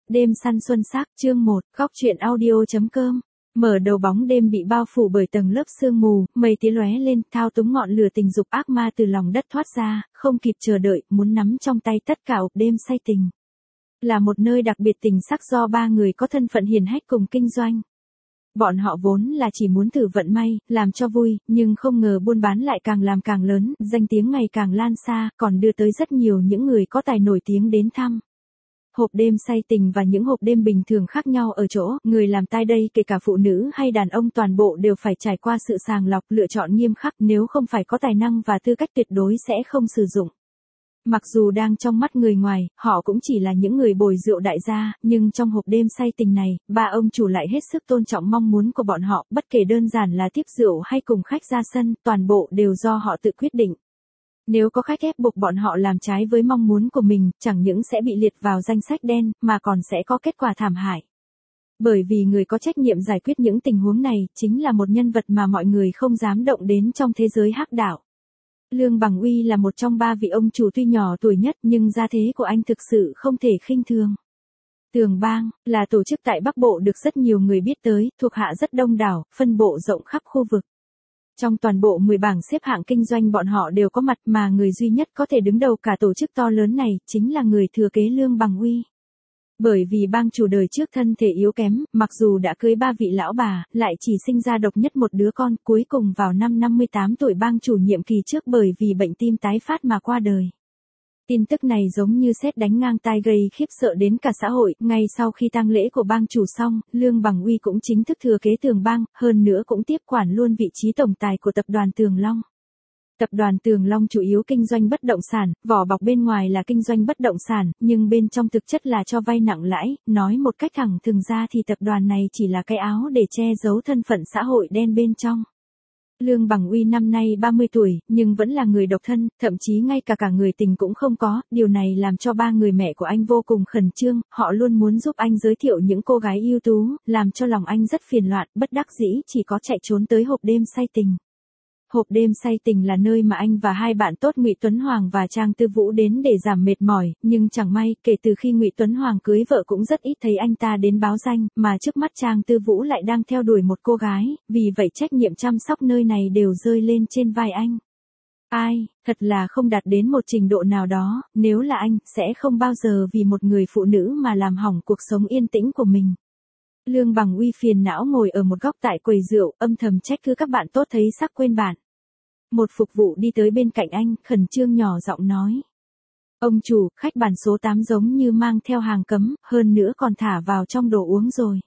Đêm săn xuân sắc, chương 1, góc truyện audio.com. Mở đầu bóng đêm bị bao phủ bởi tầng lớp sương mù, mây tía lóe lên, thao túng ngọn lửa tình dục ác ma từ lòng đất thoát ra, không kịp chờ đợi, muốn nắm trong tay tất cả ộp đêm say tình. Là một nơi đặc biệt tình sắc do ba người có thân phận hiển hách cùng kinh doanh. Bọn họ vốn là chỉ muốn thử vận may, làm cho vui, nhưng không ngờ buôn bán lại càng làm càng lớn, danh tiếng ngày càng lan xa, còn đưa tới rất nhiều những người có tài nổi tiếng đến thăm. Hộp đêm say tình và những hộp đêm bình thường khác nhau ở chỗ, người làm tai đây kể cả phụ nữ hay đàn ông toàn bộ đều phải trải qua sự sàng lọc lựa chọn nghiêm khắc, nếu không phải có tài năng và tư cách tuyệt đối sẽ không sử dụng. Mặc dù đang trong mắt người ngoài, họ cũng chỉ là những người bồi rượu đại gia, nhưng trong hộp đêm say tình này, ba ông chủ lại hết sức tôn trọng mong muốn của bọn họ, bất kể đơn giản là tiếp rượu hay cùng khách ra sân, toàn bộ đều do họ tự quyết định. Nếu có khách ép buộc bọn họ làm trái với mong muốn của mình, chẳng những sẽ bị liệt vào danh sách đen, mà còn sẽ có kết quả thảm hại. Bởi vì người có trách nhiệm giải quyết những tình huống này, chính là một nhân vật mà mọi người không dám động đến trong thế giới hắc đạo. Lương Bằng Uy là một trong ba vị ông chủ tuy nhỏ tuổi nhất nhưng gia thế của anh thực sự không thể khinh thường. Tường Bang, là tổ chức tại Bắc Bộ được rất nhiều người biết tới, thuộc hạ rất đông đảo, phân bộ rộng khắp khu vực. Trong toàn bộ 10 bảng xếp hạng kinh doanh bọn họ đều có mặt mà người duy nhất có thể đứng đầu cả tổ chức to lớn này, chính là người thừa kế Lương Bằng Uy. Bởi vì bang chủ đời trước thân thể yếu kém, mặc dù đã cưới 3 vị lão bà, lại chỉ sinh ra độc nhất một đứa con, cuối cùng vào năm 58 tuổi bang chủ nhiệm kỳ trước bởi vì bệnh tim tái phát mà qua đời. Tin tức này giống như sét đánh ngang tai gây khiếp sợ đến cả xã hội, ngay sau khi tang lễ của bang chủ xong, Lương Bằng Uy cũng chính thức thừa kế Tường Bang, hơn nữa cũng tiếp quản luôn vị trí tổng tài của tập đoàn Tường Long. Tập đoàn Tường Long chủ yếu kinh doanh bất động sản, vỏ bọc bên ngoài là kinh doanh bất động sản, nhưng bên trong thực chất là cho vay nặng lãi, nói một cách thẳng thừng ra thì tập đoàn này chỉ là cái áo để che giấu thân phận xã hội đen bên trong. Lương Bằng Uy năm nay 30 tuổi, nhưng vẫn là người độc thân, thậm chí ngay cả người tình cũng không có, điều này làm cho ba người mẹ của anh vô cùng khẩn trương, họ luôn muốn giúp anh giới thiệu những cô gái ưu tú, làm cho lòng anh rất phiền loạn, bất đắc dĩ chỉ có chạy trốn tới hộp đêm say tình. Hộp đêm say tình là nơi mà anh và hai bạn tốt Ngụy Tuấn Hoàng và Trang Tư Vũ đến để giảm mệt mỏi, nhưng chẳng may, kể từ khi Ngụy Tuấn Hoàng cưới vợ cũng rất ít thấy anh ta đến báo danh, mà trước mắt Trang Tư Vũ lại đang theo đuổi một cô gái, vì vậy trách nhiệm chăm sóc nơi này đều rơi lên trên vai anh. Ai, thật là không đạt đến một trình độ nào đó, nếu là anh, sẽ không bao giờ vì một người phụ nữ mà làm hỏng cuộc sống yên tĩnh của mình. Lương Bằng Uy phiền não ngồi ở một góc tại quầy rượu, âm thầm trách cứ các bạn tốt thấy sắc quên bạn. Một phục vụ đi tới bên cạnh anh, khẩn trương nhỏ giọng nói. Ông chủ, khách bàn số 8 giống như mang theo hàng cấm, hơn nữa còn thả vào trong đồ uống rồi.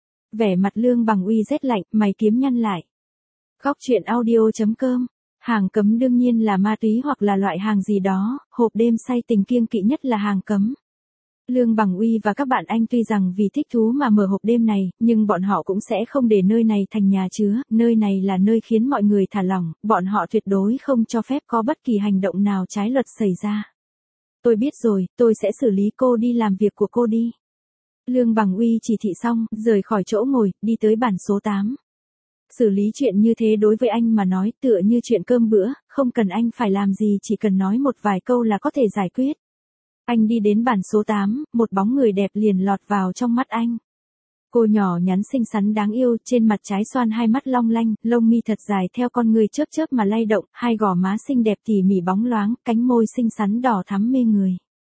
Vẻ mặt Lương Bằng Uy rét lạnh, mày kiếm nhăn lại. Góc truyện audio.com. Hàng cấm đương nhiên là ma túy hoặc là loại hàng gì đó, hộp đêm say tình kiêng kỵ nhất là hàng cấm. Lương Bằng Uy và các bạn anh tuy rằng vì thích thú mà mở hộp đêm này, nhưng bọn họ cũng sẽ không để nơi này thành nhà chứa, nơi này là nơi khiến mọi người thả lỏng, bọn họ tuyệt đối không cho phép có bất kỳ hành động nào trái luật xảy ra. Tôi biết rồi, tôi sẽ xử lý cô, đi làm việc của cô đi. Lương Bằng Uy chỉ thị xong, rời khỏi chỗ ngồi, đi tới bàn số 8. Xử lý chuyện như thế đối với anh mà nói tựa như chuyện cơm bữa, không cần anh phải làm gì, chỉ cần nói một vài câu là có thể giải quyết. Anh đi đến bàn số 8, một bóng người đẹp liền lọt vào trong mắt anh. Cô nhỏ nhắn xinh xắn đáng yêu, trên mặt trái xoan hai mắt long lanh, lông mi thật dài theo con người chớp chớp mà lay động, hai gò má xinh đẹp tỉ mỉ bóng loáng, cánh môi xinh xắn đỏ thắm mê người.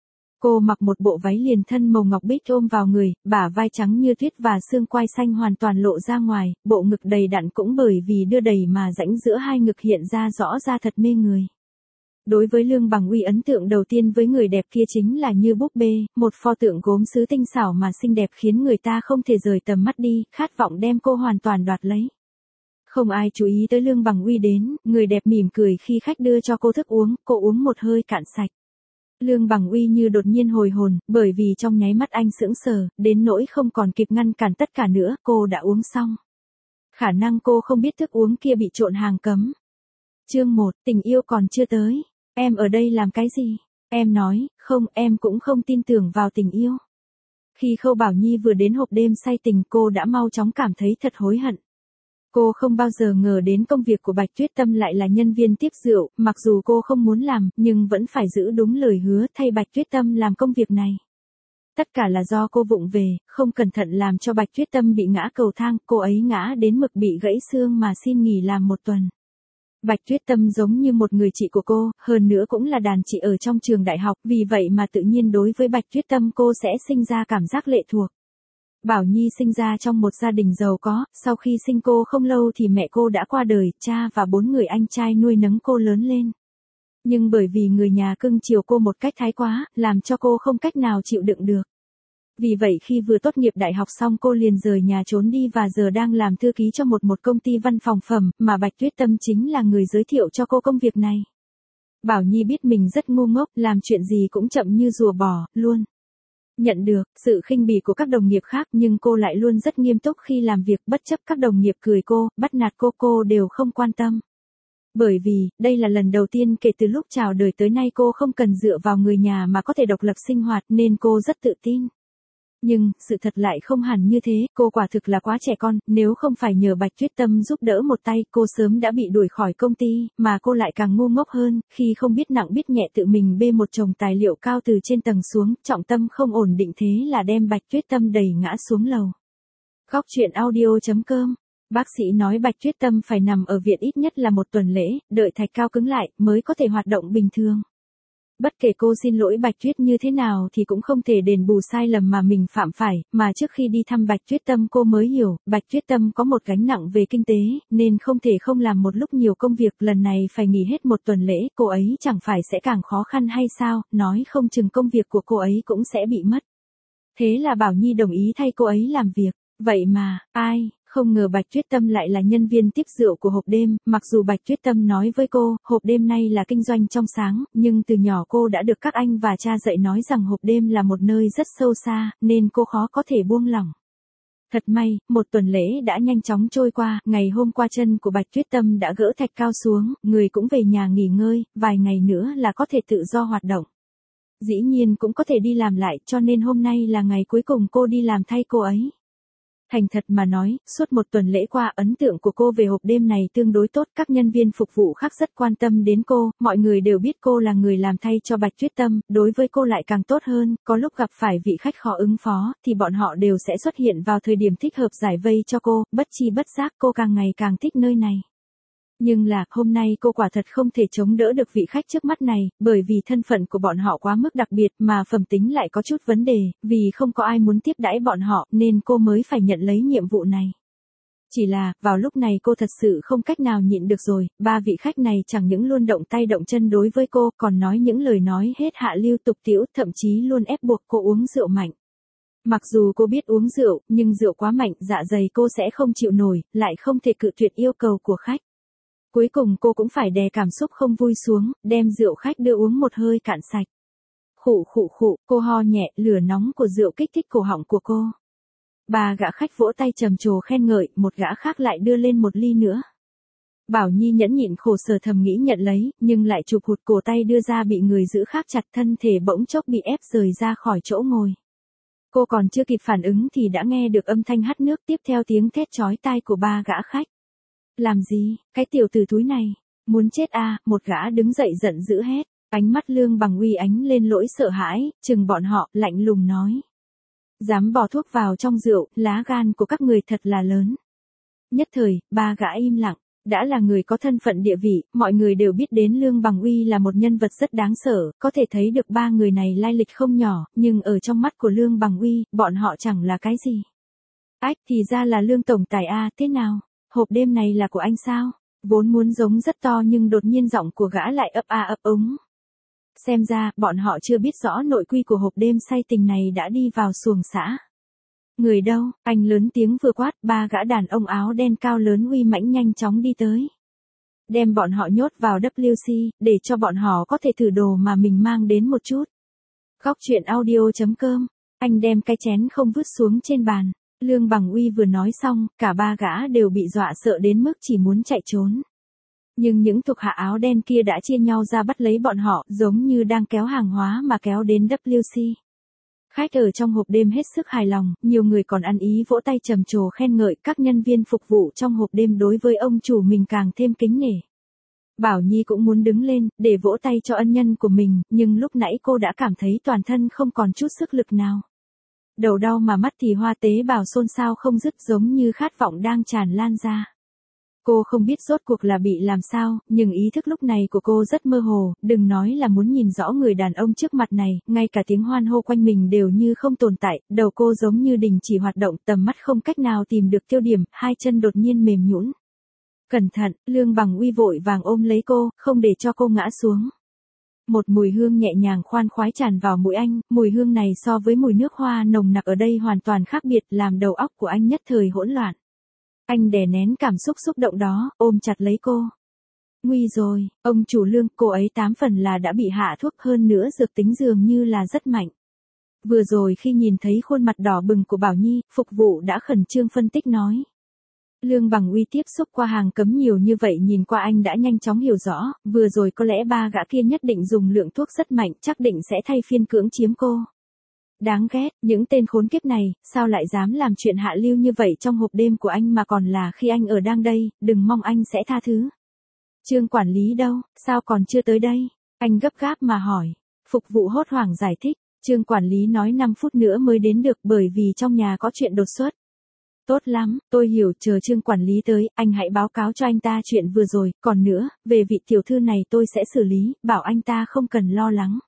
Cô mặc một bộ váy liền thân màu ngọc bích ôm vào người, bả vai trắng như tuyết và xương quai xanh hoàn toàn lộ ra ngoài, bộ ngực đầy đặn cũng bởi vì đưa đẩy mà rãnh giữa hai ngực hiện ra rõ ra thật mê người. Đối với Lương Bằng Uy ấn tượng đầu tiên với người đẹp kia chính là như búp bê, một pho tượng gốm sứ tinh xảo mà xinh đẹp khiến người ta không thể rời tầm mắt đi, khát vọng đem cô hoàn toàn đoạt lấy. Không ai chú ý tới Lương Bằng Uy đến, người đẹp mỉm cười khi khách đưa cho cô thức uống, cô uống một hơi cạn sạch. Lương Bằng Uy như đột nhiên hồi hồn, bởi vì trong nháy mắt anh sững sờ, đến nỗi không còn kịp ngăn cản tất cả nữa, cô đã uống xong. Khả năng cô không biết thức uống kia bị trộn hàng cấm. Chương 1, tình yêu còn chưa tới. Em ở đây làm cái gì? Em nói, không, em cũng không tin tưởng vào tình yêu. Khi Khâu Bảo Nhi vừa đến hộp đêm say tình cô đã mau chóng cảm thấy thật hối hận. Cô không bao giờ ngờ đến công việc của Bạch Tuyết Tâm lại là nhân viên tiếp rượu, mặc dù cô không muốn làm, nhưng vẫn phải giữ đúng lời hứa thay Bạch Tuyết Tâm làm công việc này. Tất cả là do cô vụng về, không cẩn thận làm cho Bạch Tuyết Tâm bị ngã cầu thang, cô ấy ngã đến mực bị gãy xương mà xin nghỉ làm 1 tuần. Bạch Tuyết Tâm giống như một người chị của cô, hơn nữa cũng là đàn chị ở trong trường đại học, vì vậy mà tự nhiên đối với Bạch Tuyết Tâm cô sẽ sinh ra cảm giác lệ thuộc. Bảo Nhi sinh ra trong một gia đình giàu có, sau khi sinh cô không lâu thì mẹ cô đã qua đời, cha và 4 người anh trai nuôi nấng cô lớn lên. Nhưng bởi vì người nhà cưng chiều cô một cách thái quá, làm cho cô không cách nào chịu đựng được. Vì vậy khi vừa tốt nghiệp đại học xong cô liền rời nhà trốn đi và giờ đang làm thư ký cho một công ty văn phòng phẩm, mà Bạch Tuyết Tâm chính là người giới thiệu cho cô công việc này. Bảo Nhi biết mình rất ngu ngốc, làm chuyện gì cũng chậm như rùa bò, luôn nhận được sự khinh bỉ của các đồng nghiệp khác, nhưng cô lại luôn rất nghiêm túc khi làm việc, bất chấp các đồng nghiệp cười cô, bắt nạt cô đều không quan tâm. Bởi vì, đây là lần đầu tiên kể từ lúc chào đời tới nay cô không cần dựa vào người nhà mà có thể độc lập sinh hoạt nên cô rất tự tin. Nhưng, sự thật lại không hẳn như thế, cô quả thực là quá trẻ con, nếu không phải nhờ Bạch Tuyết Tâm giúp đỡ một tay, cô sớm đã bị đuổi khỏi công ty, mà cô lại càng ngu ngốc hơn, khi không biết nặng biết nhẹ tự mình bê một chồng tài liệu cao từ trên tầng xuống, trọng tâm không ổn định thế là đem Bạch Tuyết Tâm đẩy ngã xuống lầu. Góc truyện audio.com. Bác sĩ nói Bạch Tuyết Tâm phải nằm ở viện ít nhất là 1 tuần lễ, đợi thạch cao cứng lại, mới có thể hoạt động bình thường. Bất kể cô xin lỗi Bạch Tuyết như thế nào thì cũng không thể đền bù sai lầm mà mình phạm phải, mà trước khi đi thăm Bạch Tuyết Tâm cô mới hiểu, Bạch Tuyết Tâm có một gánh nặng về kinh tế, nên không thể không làm một lúc nhiều công việc, lần này phải nghỉ hết 1 tuần lễ, cô ấy chẳng phải sẽ càng khó khăn hay sao, nói không chừng công việc của cô ấy cũng sẽ bị mất. Thế là Bảo Nhi đồng ý thay cô ấy làm việc, vậy mà, ai không ngờ Bạch Tuyết Tâm lại là nhân viên tiếp rượu của hộp đêm, mặc dù Bạch Tuyết Tâm nói với cô, hộp đêm nay là kinh doanh trong sáng, nhưng từ nhỏ cô đã được các anh và cha dạy nói rằng hộp đêm là một nơi rất sâu xa, nên cô khó có thể buông lỏng. Thật may, 1 tuần lễ đã nhanh chóng trôi qua, ngày hôm qua chân của Bạch Tuyết Tâm đã gỡ thạch cao xuống, người cũng về nhà nghỉ ngơi, vài ngày nữa là có thể tự do hoạt động. Dĩ nhiên cũng có thể đi làm lại, cho nên hôm nay là ngày cuối cùng cô đi làm thay cô ấy. Thành thật mà nói, suốt 1 tuần lễ qua ấn tượng của cô về hộp đêm này tương đối tốt, các nhân viên phục vụ khác rất quan tâm đến cô, mọi người đều biết cô là người làm thay cho Bạch Tuyết Tâm, đối với cô lại càng tốt hơn, có lúc gặp phải vị khách khó ứng phó, thì bọn họ đều sẽ xuất hiện vào thời điểm thích hợp giải vây cho cô, bất chi bất giác cô càng ngày càng thích nơi này. Nhưng là, hôm nay cô quả thật không thể chống đỡ được vị khách trước mắt này, bởi vì thân phận của bọn họ quá mức đặc biệt mà phẩm tính lại có chút vấn đề, vì không có ai muốn tiếp đãi bọn họ nên cô mới phải nhận lấy nhiệm vụ này. Chỉ là, vào lúc này cô thật sự không cách nào nhịn được rồi, 3 vị khách này chẳng những luôn động tay động chân đối với cô, còn nói những lời nói hết hạ lưu tục tĩu, thậm chí luôn ép buộc cô uống rượu mạnh. Mặc dù cô biết uống rượu, nhưng rượu quá mạnh, dạ dày cô sẽ không chịu nổi, lại không thể cự tuyệt yêu cầu của khách. Cuối cùng cô cũng phải đè cảm xúc không vui xuống, đem rượu khách đưa uống một hơi cạn sạch. Khụ khụ khụ, cô ho nhẹ, lửa nóng của rượu kích thích cổ họng của cô. 3 gã khách vỗ tay trầm trồ khen ngợi, một gã khác lại đưa lên 1 ly nữa. Bảo Nhi nhẫn nhịn khổ sở thầm nghĩ nhận lấy, nhưng lại chụp hụt cổ tay đưa ra bị người giữ khác chặt, thân thể bỗng chốc bị ép rời ra khỏi chỗ ngồi. Cô còn chưa kịp phản ứng thì đã nghe được âm thanh hắt nước, tiếp theo tiếng thét chói tai của 3 gã khách. Làm gì, cái tiểu tử thúi này, muốn chết à, một gã đứng dậy giận dữ hét, ánh mắt Lương Bằng Uy ánh lên lỗi sợ hãi, chừng bọn họ, lạnh lùng nói. Dám bỏ thuốc vào trong rượu, lá gan của các người thật là lớn. Nhất thời, 3 gã im lặng, đã là người có thân phận địa vị, mọi người đều biết đến Lương Bằng Uy là một nhân vật rất đáng sợ, có thể thấy được 3 người này lai lịch không nhỏ, nhưng ở trong mắt của Lương Bằng Uy, bọn họ chẳng là cái gì. Ách, thì ra là Lương tổng tài a, thế nào? Hộp đêm này là của anh sao? Vốn muốn giống rất to nhưng đột nhiên giọng của gã lại ấp a ấp úng. Xem ra, bọn họ chưa biết rõ nội quy của hộp đêm say tình này đã đi vào xuồng xã. Người đâu? Anh lớn tiếng vừa quát, 3 gã đàn ông áo đen cao lớn uy mãnh nhanh chóng đi tới. Đem bọn họ nhốt vào WC, để cho bọn họ có thể thử đồ mà mình mang đến một chút. Góc truyện audio.com. Anh đem cái chén không vứt xuống trên bàn. Lương Bằng Uy vừa nói xong, cả 3 gã đều bị dọa sợ đến mức chỉ muốn chạy trốn. Nhưng những thuộc hạ áo đen kia đã chia nhau ra bắt lấy bọn họ, giống như đang kéo hàng hóa mà kéo đến WC. Khách ở trong hộp đêm hết sức hài lòng, nhiều người còn ăn ý vỗ tay trầm trồ khen ngợi, các nhân viên phục vụ trong hộp đêm đối với ông chủ mình càng thêm kính nể. Bảo Nhi cũng muốn đứng lên, để vỗ tay cho ân nhân của mình, nhưng lúc nãy cô đã cảm thấy toàn thân không còn chút sức lực nào. đầu đau mà mắt thì hoa tế bào xôn xao không dứt giống như khát vọng đang tràn lan ra. Cô không biết rốt cuộc là bị làm sao, nhưng ý thức lúc này của cô rất mơ hồ, đừng nói là muốn nhìn rõ người đàn ông trước mặt này, ngay cả tiếng hoan hô quanh mình đều như không tồn tại, đầu cô giống như đình chỉ hoạt động, tầm mắt không cách nào tìm được tiêu điểm, hai chân đột nhiên mềm nhũn. Cẩn thận, Lương Bằng Uy vội vàng ôm lấy cô, không để cho cô ngã xuống. Một mùi hương nhẹ nhàng khoan khoái tràn vào mũi anh, mùi hương này so với mùi nước hoa nồng nặc ở đây hoàn toàn khác biệt, làm đầu óc của anh nhất thời hỗn loạn. Anh đè nén cảm xúc xúc động đó, ôm chặt lấy cô. Nguy rồi, ông chủ Lương, cô ấy 8 phần là đã bị hạ thuốc, hơn nữa dược tính dường như là rất mạnh. Vừa rồi khi nhìn thấy khuôn mặt đỏ bừng của Bảo Nhi, phục vụ đã khẩn trương phân tích nói. Lương Bằng Uy tiếp xúc qua hàng cấm nhiều như vậy, nhìn qua anh đã nhanh chóng hiểu rõ, vừa rồi có lẽ ba gã kia nhất định dùng lượng thuốc rất mạnh, chắc định sẽ thay phiên cưỡng chiếm cô. Đáng ghét, những tên khốn kiếp này, sao lại dám làm chuyện hạ lưu như vậy trong hộp đêm của anh mà còn là khi anh ở đang đây, đừng mong anh sẽ tha thứ. Trương quản lý đâu, sao còn chưa tới đây? Anh gấp gáp mà hỏi. Phục vụ hốt hoảng giải thích, Trương quản lý nói 5 phút nữa mới đến được bởi vì trong nhà có chuyện đột xuất. Tốt lắm, tôi hiểu, chờ Trương quản lý tới, anh hãy báo cáo cho anh ta chuyện vừa rồi, còn nữa, về vị tiểu thư này tôi sẽ xử lý, bảo anh ta không cần lo lắng.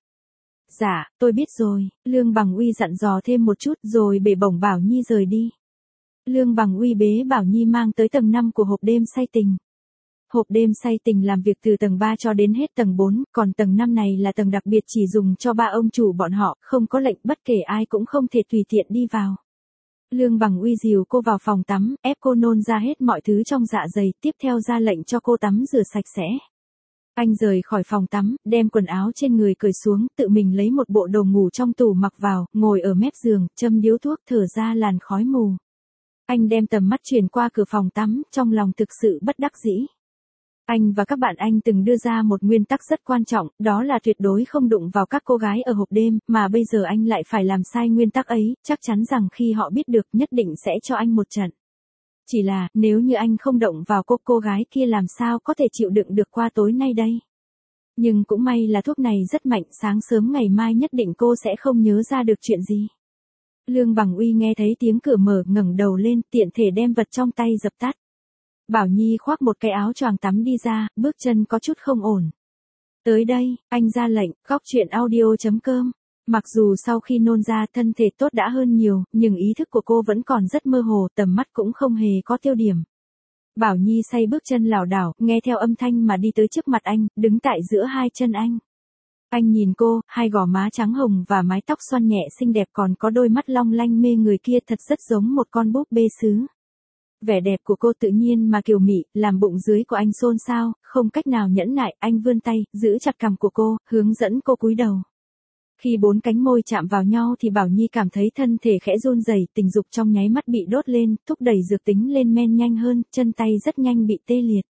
Dạ, tôi biết rồi, Lương Bằng Uy dặn dò thêm một chút rồi bế bổng Bảo Nhi rời đi. Lương Bằng Uy bế Bảo Nhi mang tới tầng 5 của hộp đêm say tình. Hộp đêm say tình làm việc từ tầng 3 cho đến hết tầng 4, còn tầng 5 này là tầng đặc biệt chỉ dùng cho ba ông chủ bọn họ, không có lệnh, bất kể ai cũng không thể tùy tiện đi vào. Lương Bằng Uy dìu cô vào phòng tắm, ép cô nôn ra hết mọi thứ trong dạ dày, tiếp theo ra lệnh cho cô tắm rửa sạch sẽ. Anh rời khỏi phòng tắm, đem quần áo trên người cởi xuống, tự mình lấy một bộ đồ ngủ trong tủ mặc vào, ngồi ở mép giường, châm điếu thuốc, thở ra làn khói mù. Anh đem tầm mắt chuyển qua cửa phòng tắm, trong lòng thực sự bất đắc dĩ. Anh và các bạn anh từng đưa ra một nguyên tắc rất quan trọng, đó là tuyệt đối không đụng vào các cô gái ở hộp đêm, mà bây giờ anh lại phải làm sai nguyên tắc ấy, chắc chắn rằng khi họ biết được nhất định sẽ cho anh một trận. Chỉ là, nếu như anh không động vào cô gái kia làm sao có thể chịu đựng được qua tối nay đây. Nhưng cũng may là thuốc này rất mạnh, sáng sớm ngày mai nhất định cô sẽ không nhớ ra được chuyện gì. Lương Bằng Uy nghe thấy tiếng cửa mở, ngẩng đầu lên, tiện thể đem vật trong tay dập tắt. Bảo Nhi khoác một cái áo choàng tắm đi ra, bước chân có chút không ổn. Tới đây, anh ra lệnh, góc chuyện audio.com. Mặc dù sau khi nôn ra thân thể tốt đã hơn nhiều, nhưng ý thức của cô vẫn còn rất mơ hồ, tầm mắt cũng không hề có tiêu điểm. Bảo Nhi say bước chân lảo đảo, nghe theo âm thanh mà đi tới trước mặt anh, đứng tại giữa hai chân anh. Anh nhìn cô, hai gò má trắng hồng và mái tóc xoăn nhẹ xinh đẹp, còn có đôi mắt long lanh mê người kia thật rất giống một con búp bê sứ. Vẻ đẹp của cô tự nhiên mà kiều mị, làm bụng dưới của anh xôn xao, không cách nào nhẫn nại, anh vươn tay, giữ chặt cằm của cô, hướng dẫn cô cúi đầu. Khi 4 cánh môi chạm vào nhau thì Bảo Nhi cảm thấy thân thể khẽ run rẩy, tình dục trong nháy mắt bị đốt lên, thúc đẩy dược tính lên men nhanh hơn, chân tay rất nhanh bị tê liệt.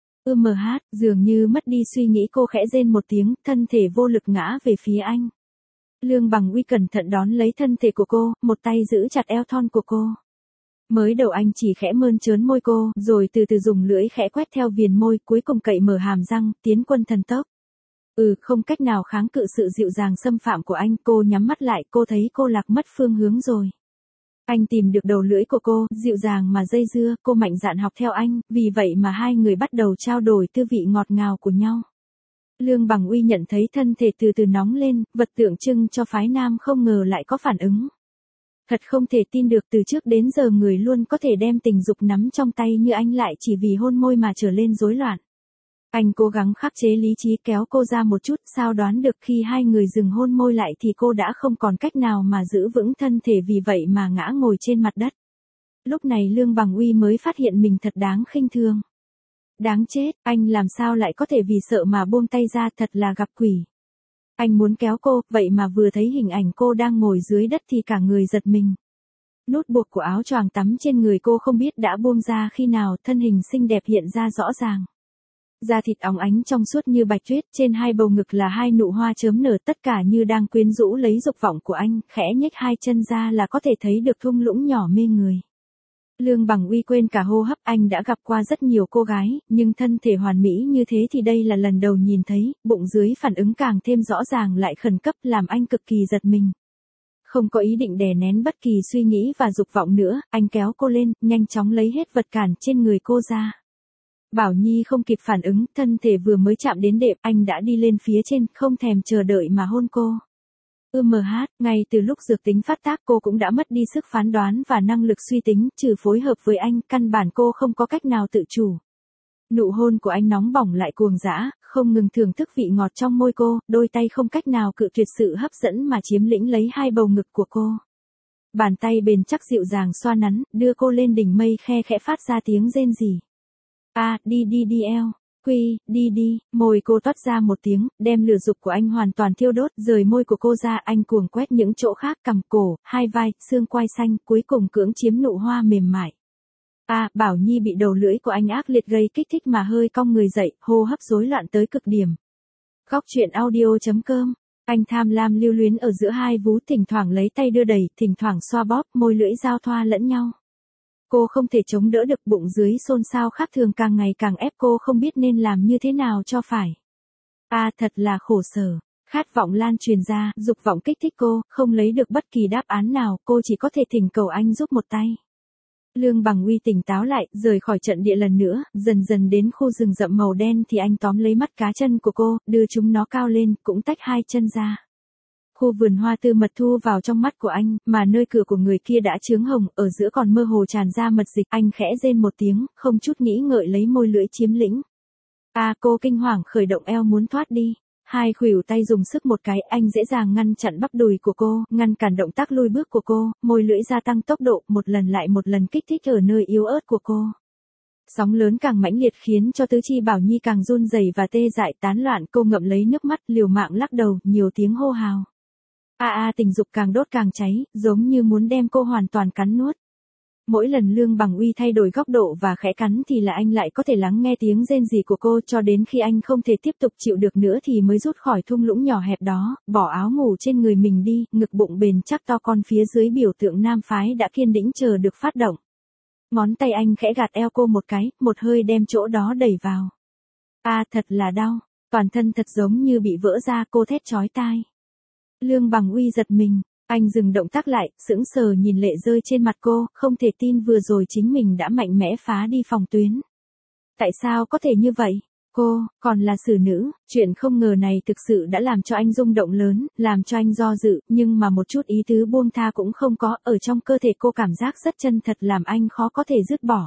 Dường như mất đi suy nghĩ, cô khẽ rên một tiếng, thân thể vô lực ngã về phía anh. Lương Bằng Uy cẩn thận đón lấy thân thể của cô, một tay giữ chặt eo thon của cô. Mới đầu anh chỉ khẽ mơn trớn môi cô, rồi từ từ dùng lưỡi khẽ quét theo viền môi, cuối cùng cậy mở hàm răng, tiến quân thần tốc. Không cách nào kháng cự sự dịu dàng xâm phạm của anh, cô nhắm mắt lại, cô thấy cô lạc mất phương hướng rồi. Anh tìm được đầu lưỡi của cô, dịu dàng mà dây dưa, cô mạnh dạn học theo anh, vì vậy mà hai người bắt đầu trao đổi tư vị ngọt ngào của nhau. Lương Bằng Uy nhận thấy thân thể từ từ nóng lên, vật tượng trưng cho phái nam không ngờ lại có phản ứng. Thật không thể tin được, từ trước đến giờ người luôn có thể đem tình dục nắm trong tay như anh lại chỉ vì hôn môi mà trở lên rối loạn. Anh cố gắng khắc chế lý trí kéo cô ra một chút, sao đoán được khi hai người dừng hôn môi lại thì cô đã không còn cách nào mà giữ vững thân thể, vì vậy mà ngã ngồi trên mặt đất. Lúc này Lương Bằng Uy mới phát hiện mình thật đáng khinh thường. Đáng chết, anh làm sao lại có thể vì sợ mà buông tay ra, thật là gặp quỷ. Anh muốn kéo cô, vậy mà vừa thấy hình ảnh cô đang ngồi dưới đất thì cả người giật mình. Nút buộc của áo choàng tắm trên người cô không biết đã buông ra khi nào, thân hình xinh đẹp hiện ra rõ ràng. Da thịt óng ánh trong suốt như bạch tuyết, trên hai bầu ngực là hai nụ hoa chớm nở, tất cả như đang quyến rũ lấy dục vọng của anh, khẽ nhếch hai chân ra là có thể thấy được thung lũng nhỏ mê người. Lương Bằng Uy quên cả hô hấp, anh đã gặp qua rất nhiều cô gái, nhưng thân thể hoàn mỹ như thế thì đây là lần đầu nhìn thấy, bụng dưới phản ứng càng thêm rõ ràng lại khẩn cấp, làm anh cực kỳ giật mình. Không có ý định đè nén bất kỳ suy nghĩ và dục vọng nữa, anh kéo cô lên, nhanh chóng lấy hết vật cản trên người cô ra. Bảo Nhi không kịp phản ứng, thân thể vừa mới chạm đến đệm, anh đã đi lên phía trên, không thèm chờ đợi mà hôn cô. Ngay từ lúc dược tính phát tác cô cũng đã mất đi sức phán đoán và năng lực suy tính, trừ phối hợp với anh, căn bản cô không có cách nào tự chủ. Nụ hôn của anh nóng bỏng lại cuồng dã, không ngừng thưởng thức vị ngọt trong môi cô, đôi tay không cách nào cự tuyệt sự hấp dẫn mà chiếm lĩnh lấy hai bầu ngực của cô. Bàn tay bền chắc dịu dàng xoa nắn, đưa cô lên đỉnh mây khe khẽ phát ra tiếng rên rỉ. Đi eo. Đi, môi cô toát ra một tiếng, đem lửa dục của anh hoàn toàn thiêu đốt, rời môi của cô ra, anh cuồng quét những chỗ khác, cằm cổ, hai vai, xương quai xanh, cuối cùng cưỡng chiếm nụ hoa mềm mại. Bảo Nhi bị đầu lưỡi của anh ác liệt gây kích thích mà hơi cong người dậy, hô hấp rối loạn tới cực điểm. Góc truyện audio.com. Anh tham lam lưu luyến ở giữa hai vú, thỉnh thoảng lấy tay đưa đẩy, thỉnh thoảng xoa bóp, môi lưỡi giao thoa lẫn nhau. Cô không thể chống đỡ được, bụng dưới xôn xao khác thường càng ngày càng ép cô không biết nên làm như thế nào cho phải. Thật là khổ sở. Khát vọng lan truyền ra, dục vọng kích thích cô, không lấy được bất kỳ đáp án nào, cô chỉ có thể thỉnh cầu anh giúp một tay. Lương Bằng Uy tỉnh táo lại, rời khỏi trận địa lần nữa, dần dần đến khu rừng rậm màu đen thì anh tóm lấy mắt cá chân của cô, đưa chúng nó cao lên, cũng tách hai chân ra. Khu vườn hoa tư mật thu vào trong mắt của anh, mà nơi cửa của người kia đã chướng hồng, ở giữa còn mơ hồ tràn ra mật dịch, anh khẽ rên một tiếng, không chút nghĩ ngợi lấy môi lưỡi chiếm lĩnh. Cô kinh hoàng khởi động eo muốn thoát đi. Hai khuỷu tay dùng sức một cái, anh dễ dàng ngăn chặn bắp đùi của cô, ngăn cản động tác lui bước của cô, môi lưỡi gia tăng tốc độ, một lần lại một lần kích thích ở nơi yếu ớt của cô. Sóng lớn càng mãnh liệt khiến cho tứ chi Bảo Nhi càng run rẩy và tê dại tán loạn, cô ngậm lấy nước mắt, liều mạng lắc đầu, nhiều tiếng hô hào. Tình dục càng đốt càng cháy, giống như muốn đem cô hoàn toàn cắn nuốt. Mỗi lần Lương Bằng Uy thay đổi góc độ và khẽ cắn thì là anh lại có thể lắng nghe tiếng rên rỉ của cô, cho đến khi anh không thể tiếp tục chịu được nữa thì mới rút khỏi thung lũng nhỏ hẹp đó, bỏ áo ngủ trên người mình đi, ngực bụng bền chắc to con phía dưới biểu tượng nam phái đã kiên đĩnh chờ được phát động. Ngón tay anh khẽ gạt eo cô một cái, một hơi đem chỗ đó đẩy vào. Thật là đau, toàn thân thật giống như bị vỡ ra, cô thét chói tai. Lương Bằng Uy giật mình. Anh dừng động tác lại, sững sờ nhìn lệ rơi trên mặt cô, không thể tin vừa rồi chính mình đã mạnh mẽ phá đi phòng tuyến. Tại sao có thể như vậy? Cô, còn là xử nữ, chuyện không ngờ này thực sự đã làm cho anh rung động lớn, làm cho anh do dự, nhưng mà một chút ý tứ buông tha cũng không có, ở trong cơ thể cô cảm giác rất chân thật làm anh khó có thể dứt bỏ.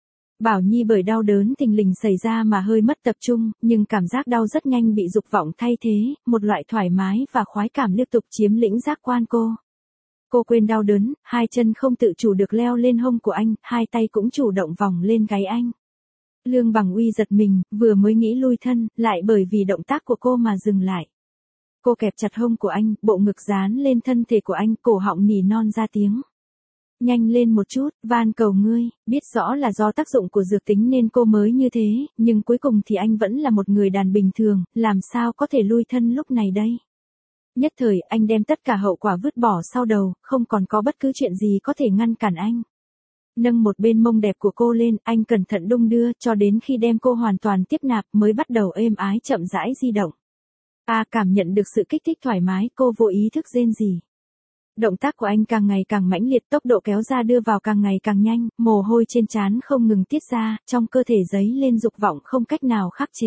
Bảo Nhi bởi đau đớn thình lình xảy ra mà hơi mất tập trung, nhưng cảm giác đau rất nhanh bị dục vọng thay thế, một loại thoải mái và khoái cảm liên tục chiếm lĩnh giác quan cô. Cô quên đau đớn, hai chân không tự chủ được leo lên hông của anh, hai tay cũng chủ động vòng lên gáy anh. Lương Bằng Uy giật mình, vừa mới nghĩ lui thân, lại bởi vì động tác của cô mà dừng lại. Cô kẹp chặt hông của anh, bộ ngực dán lên thân thể của anh, cổ họng nỉ non ra tiếng. Nhanh lên một chút, van cầu ngươi, biết rõ là do tác dụng của dược tính nên cô mới như thế, nhưng cuối cùng thì anh vẫn là một người đàn bình thường, làm sao có thể lui thân lúc này đây. Nhất thời, anh đem tất cả hậu quả vứt bỏ sau đầu, không còn có bất cứ chuyện gì có thể ngăn cản anh. Nâng một bên mông đẹp của cô lên, anh cẩn thận đung đưa, cho đến khi đem cô hoàn toàn tiếp nạp mới bắt đầu êm ái chậm rãi di động. Cảm nhận được sự kích thích thoải mái, cô vô ý thức rên rỉ. Động tác của anh càng ngày càng mãnh liệt, tốc độ kéo ra đưa vào càng ngày càng nhanh, mồ hôi trên trán không ngừng tiết ra, trong cơ thể dấy lên dục vọng không cách nào khắc chế.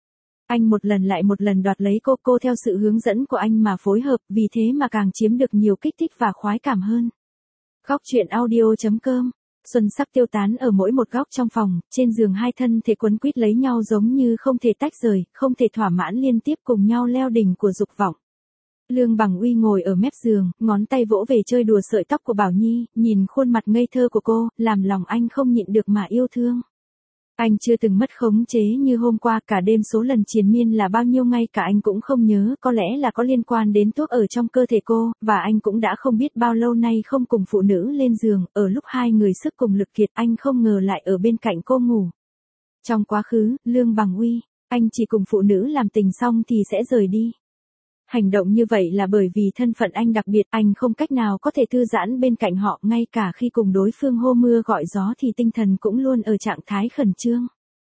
Anh một lần lại một lần đoạt lấy cô theo sự hướng dẫn của anh mà phối hợp, vì thế mà càng chiếm được nhiều kích thích và khoái cảm hơn. Góc truyện audio.com. Xuân sắc tiêu tán ở mỗi một góc trong phòng, trên giường hai thân thể quấn quýt lấy nhau giống như không thể tách rời, không thể thỏa mãn liên tiếp cùng nhau leo đỉnh của dục vọng. Lương Bằng Uy ngồi ở mép giường, ngón tay vỗ về chơi đùa sợi tóc của Bảo Nhi, nhìn khuôn mặt ngây thơ của cô, làm lòng anh không nhịn được mà yêu thương. Anh chưa từng mất khống chế như hôm qua, cả đêm số lần triền miên là bao nhiêu ngay cả anh cũng không nhớ, có lẽ là có liên quan đến thuốc ở trong cơ thể cô, và anh cũng đã không biết bao lâu nay không cùng phụ nữ lên giường, ở lúc hai người sức cùng lực kiệt anh không ngờ lại ở bên cạnh cô ngủ. Trong quá khứ, Lương Bằng Uy, anh chỉ cùng phụ nữ làm tình xong thì sẽ rời đi. Hành động như vậy là bởi vì thân phận anh đặc biệt, anh không cách nào có thể thư giãn bên cạnh họ, ngay cả khi cùng đối phương hô mưa gọi gió thì tinh thần cũng luôn ở trạng thái khẩn trương.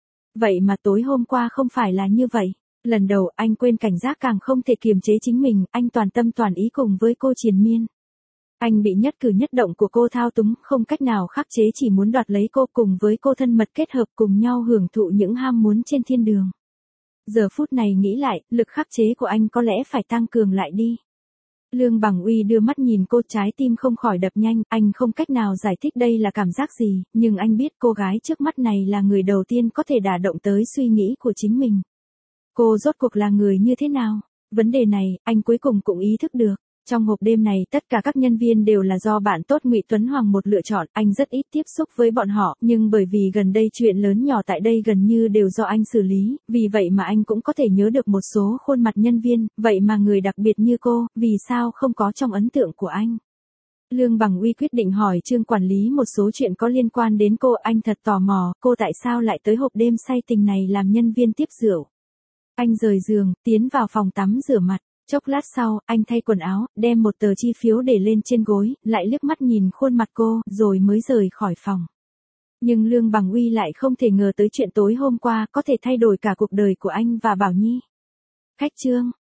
Vậy mà tối hôm qua không phải là như vậy. Lần đầu anh quên cảnh giác càng không thể kiềm chế chính mình, anh toàn tâm toàn ý cùng với cô triền miên. Anh bị nhất cử nhất động của cô thao túng, không cách nào khắc chế, chỉ muốn đoạt lấy cô, cùng với cô thân mật kết hợp cùng nhau hưởng thụ những ham muốn trên thiên đường. Giờ phút này nghĩ lại, lực khắc chế của anh có lẽ phải tăng cường lại đi. Lương Bằng Uy đưa mắt nhìn cô, trái tim không khỏi đập nhanh, anh không cách nào giải thích đây là cảm giác gì, nhưng anh biết cô gái trước mắt này là người đầu tiên có thể đả động tới suy nghĩ của chính mình. Cô rốt cuộc là người như thế nào? Vấn đề này, anh cuối cùng cũng ý thức được. Trong hộp đêm này tất cả các nhân viên đều là do bạn tốt Ngụy Tuấn Hoàng một lựa chọn, anh rất ít tiếp xúc với bọn họ, nhưng bởi vì gần đây chuyện lớn nhỏ tại đây gần như đều do anh xử lý, vì vậy mà anh cũng có thể nhớ được một số khuôn mặt nhân viên, vậy mà người đặc biệt như cô, vì sao không có trong ấn tượng của anh? Lương Bằng Uy quyết định hỏi Trương quản lý một số chuyện có liên quan đến cô, anh thật tò mò, cô tại sao lại tới hộp đêm say tình này làm nhân viên tiếp rượu? Anh rời giường, tiến vào phòng tắm rửa mặt. Chốc lát sau, anh thay quần áo, đem một tờ chi phiếu để lên trên gối, lại liếc mắt nhìn khuôn mặt cô, rồi mới rời khỏi phòng. Nhưng Lương Bằng Uy lại không thể ngờ tới chuyện tối hôm qua có thể thay đổi cả cuộc đời của anh và Bảo Nhi. Khách Trương,